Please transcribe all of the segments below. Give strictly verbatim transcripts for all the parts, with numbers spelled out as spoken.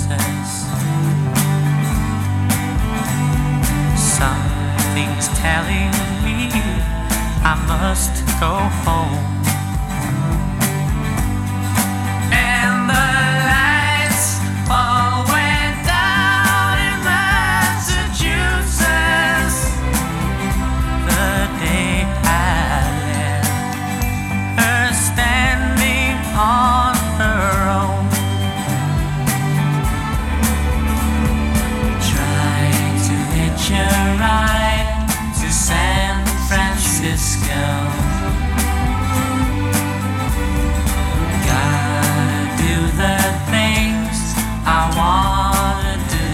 excuses. Something's telling me I must go home. And the lights all went down in Massachusetts the day I left her standing on her own, trying to hitch a ride to San Francisco. Gotta do the things I wanna do.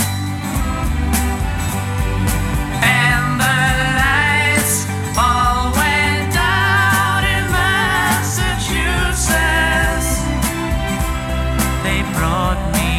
And the lights all went down in Massachusetts. They brought me